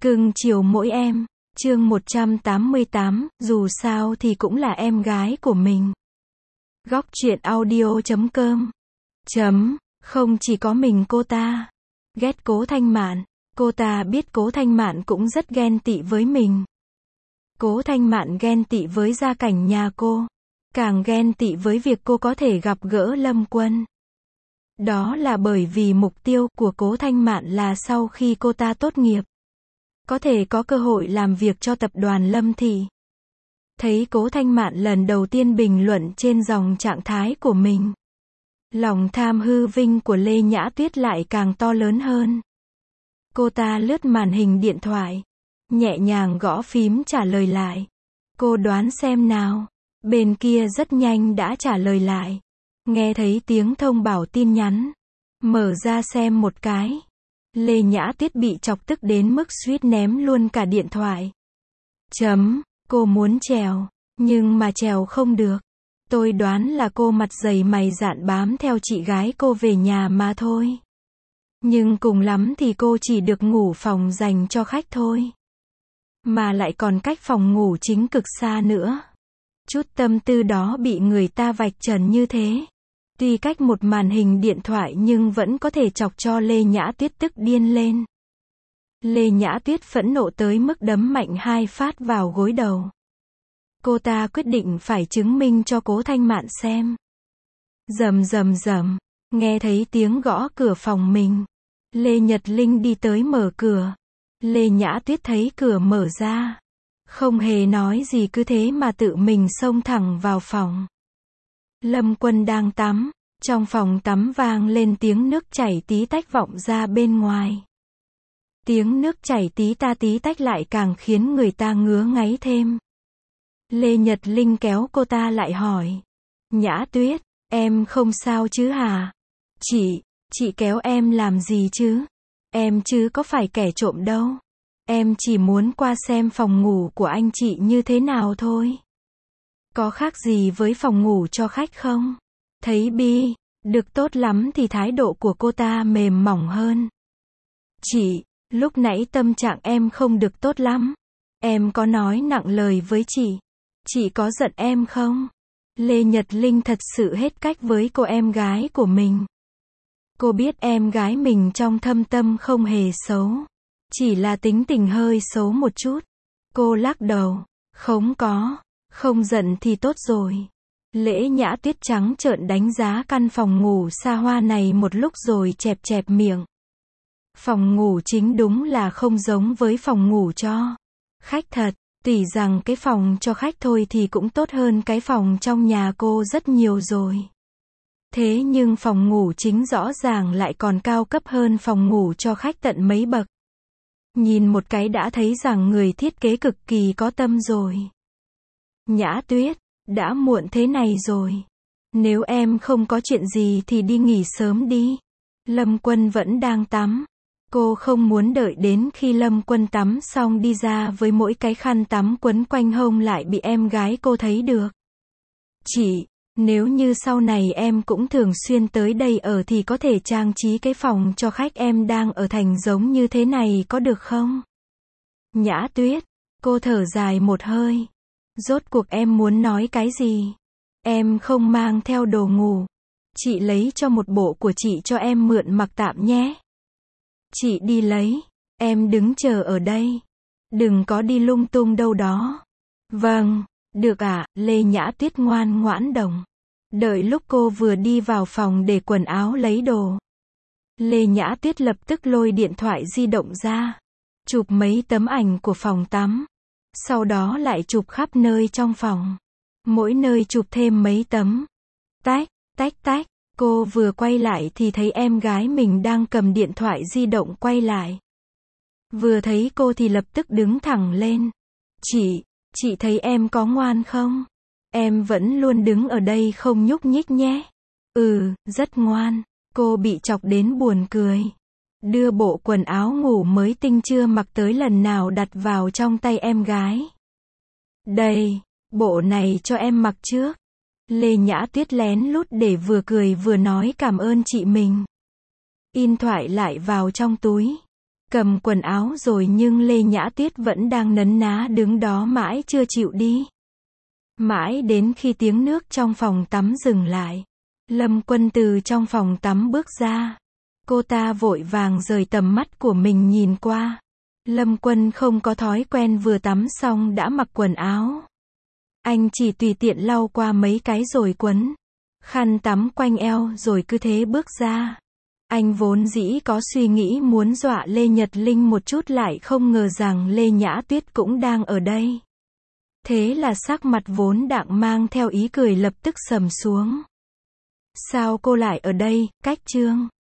Cưng chiều mỗi em. Chương 188, dù sao thì cũng là em gái của mình. Góc truyện audio.com. Không chỉ có mình cô ta ghét Cố Thanh Mạn, cô ta biết Cố Thanh Mạn cũng rất ghen tị với mình. Cố Thanh Mạn ghen tị với gia cảnh nhà cô, càng ghen tị với việc cô có thể gặp gỡ Lâm Quân. Đó là bởi vì mục tiêu của Cố Thanh Mạn là sau khi cô ta tốt nghiệp, có thể có cơ hội làm việc cho tập đoàn Lâm Thị. Thấy Cố Thanh Mạn lần đầu tiên bình luận trên dòng trạng thái của mình, lòng tham hư vinh của Lê Nhã Tuyết lại càng to lớn hơn. Cô ta lướt màn hình điện thoại, nhẹ nhàng gõ phím trả lời lại. Cô đoán xem nào. Bên kia rất nhanh đã trả lời lại. Nghe thấy tiếng thông báo tin nhắn, mở ra xem một cái. Lê Nhã Tuyết bị chọc tức đến mức suýt ném luôn cả điện thoại. Cô muốn trèo, nhưng mà trèo không được. Tôi đoán là cô mặt dày mày dạn bám theo chị gái cô về nhà mà thôi. Nhưng cùng lắm thì cô chỉ được ngủ phòng dành cho khách thôi. Mà lại còn cách phòng ngủ chính cực xa nữa. Chút tâm tư đó bị người ta vạch trần như thế. Tuy cách một màn hình điện thoại nhưng vẫn có thể chọc cho Lê Nhã Tuyết tức điên lên. Lê Nhã Tuyết phẫn nộ tới mức đấm mạnh 2 phát vào gối đầu. Cô ta quyết định phải chứng minh cho Cố Thanh Mạn xem. Rầm, nghe thấy tiếng gõ cửa phòng mình. Lê Nhật Linh đi tới mở cửa. Lê Nhã Tuyết thấy cửa mở ra, không hề nói gì cứ thế mà tự mình xông thẳng vào phòng. Lâm Quân đang tắm, trong phòng tắm vang lên tiếng nước chảy tí tách vọng ra bên ngoài. Tiếng nước chảy tí ta tí tách lại càng khiến người ta ngứa ngáy thêm. Lê Nhật Linh kéo cô ta lại hỏi. Nhã Tuyết, em không sao chứ hả? Chị kéo em làm gì chứ? Em chứ có phải kẻ trộm đâu. Em chỉ muốn qua xem phòng ngủ của anh chị như thế nào thôi. Có khác gì với phòng ngủ cho khách không? Thấy Bi được tốt lắm thì thái độ của cô ta mềm mỏng hơn. Chị, lúc nãy tâm trạng em không được tốt lắm. Em có nói nặng lời với chị. Chị có giận em không? Lê Nhật Linh thật sự hết cách với cô em gái của mình. Cô biết em gái mình trong thâm tâm không hề xấu. Chỉ là tính tình hơi xấu một chút. Cô lắc đầu. Không giận thì tốt rồi. Lễ Nhã Tuyết trắng trợn đánh giá căn phòng ngủ xa hoa này một lúc rồi chẹp miệng. Phòng ngủ chính đúng là không giống với phòng ngủ cho khách thật. Tuy rằng cái phòng cho khách thôi thì cũng tốt hơn cái phòng trong nhà cô rất nhiều rồi. Thế nhưng phòng ngủ chính rõ ràng lại còn cao cấp hơn phòng ngủ cho khách tận mấy bậc. Nhìn một cái đã thấy rằng người thiết kế cực kỳ có tâm rồi. Nhã Tuyết, đã muộn thế này rồi. Nếu em không có chuyện gì thì đi nghỉ sớm đi. Lâm Quân vẫn đang tắm. Cô không muốn đợi đến khi Lâm Quân tắm xong đi ra với mỗi cái khăn tắm quấn quanh hông lại bị em gái cô thấy được. Chị, nếu như sau này em cũng thường xuyên tới đây ở thì có thể trang trí cái phòng cho khách em đang ở thành giống như thế này có được không? Nhã Tuyết, cô thở dài một hơi. Rốt cuộc em muốn nói cái gì? Em không mang theo đồ ngủ. Chị lấy cho một bộ của chị cho em mượn mặc tạm nhé. Chị đi lấy, em đứng chờ ở đây. Đừng có đi lung tung đâu đó. Vâng, được ạ, Lê Nhã Tuyết ngoan ngoãn đồng. Đợi lúc cô vừa đi vào phòng để quần áo lấy đồ, Lê Nhã Tuyết lập tức lôi điện thoại di động ra, chụp mấy tấm ảnh của phòng tắm. Sau đó lại chụp khắp nơi trong phòng. Mỗi nơi chụp thêm mấy tấm. Tách, cô vừa quay lại thì thấy em gái mình đang cầm điện thoại di động quay lại. Vừa thấy cô thì lập tức đứng thẳng lên. Chị thấy em có ngoan không? Em vẫn luôn đứng ở đây không nhúc nhích nhé. Rất ngoan. Cô bị chọc đến buồn cười. Đưa bộ quần áo ngủ mới tinh chưa mặc tới lần nào đặt vào trong tay em gái. Đây, bộ này cho em mặc trước. Lê Nhã Tuyết lén lút để vừa cười vừa nói cảm ơn chị mình. In thoại lại vào trong túi. cầm quần áo rồi nhưng Lê Nhã Tuyết vẫn đang nấn ná đứng đó mãi chưa chịu đi. Mãi đến khi tiếng nước trong phòng tắm dừng lại. Lâm Quân từ trong phòng tắm bước ra. Cô ta vội vàng rời tầm mắt của mình nhìn qua. Lâm Quân không có thói quen vừa tắm xong đã mặc quần áo. Anh chỉ tùy tiện lau qua mấy cái rồi quấn khăn tắm quanh eo rồi cứ thế bước ra. Anh vốn dĩ có suy nghĩ muốn dọa Lê Nhật Linh một chút lại không ngờ rằng Lê Nhã Tuyết cũng đang ở đây. Thế là sắc mặt vốn đạm mang theo ý cười lập tức sầm xuống. Sao cô lại ở đây, Cách Trương?